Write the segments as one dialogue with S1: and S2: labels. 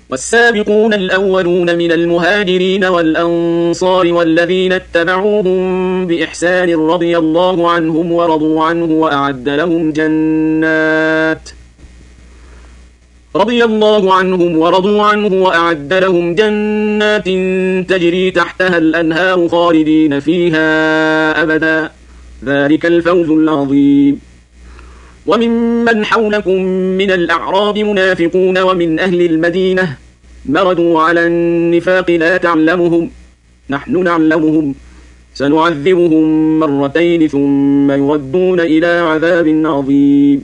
S1: والسابقون الأولون من المهاجرين والأنصار والذين اتبعوهم بإحسان رضي الله عنهم ورضوا عنه وأعد لهم جنات تجري تحتها الأنهار خالدين فيها أبدا، ذلك الفوز العظيم. وممن حولكم من الأعراب منافقون ومن أهل المدينة مردوا على النفاق لا تعلمهم نحن نعلمهم سنعذبهم مرتين ثم يردون إلى عذاب عظيم.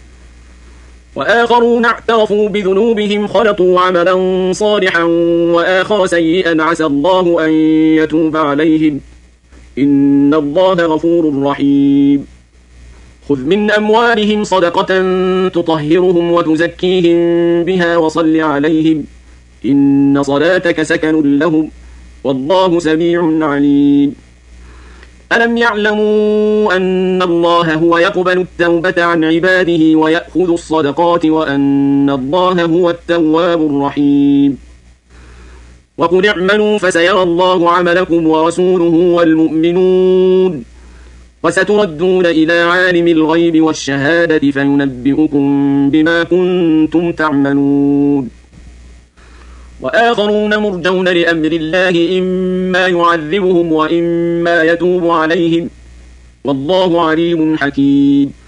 S1: وآخرون اعترفوا بذنوبهم خلطوا عملا صالحا وآخر سيئا عسى الله أن يتوب عليهم إن الله غفور رحيم. خذ من أموالهم صدقة تطهرهم وتزكيهم بها وصل عليهم إن صلاتك سكن لهم والله سميع عليم. ألم يعلموا أن الله هو يقبل التوبة عن عباده ويأخذ الصدقات وأن الله هو التواب الرحيم. وقل اعملوا فسيرى الله عملكم ورسوله والمؤمنون وستردون إلى عالم الغيب والشهادة فينبئكم بما كنتم تعملون. وآخرون مرجون لأمر الله إما يعذبهم وإما يتوب عليهم والله عليم حكيم.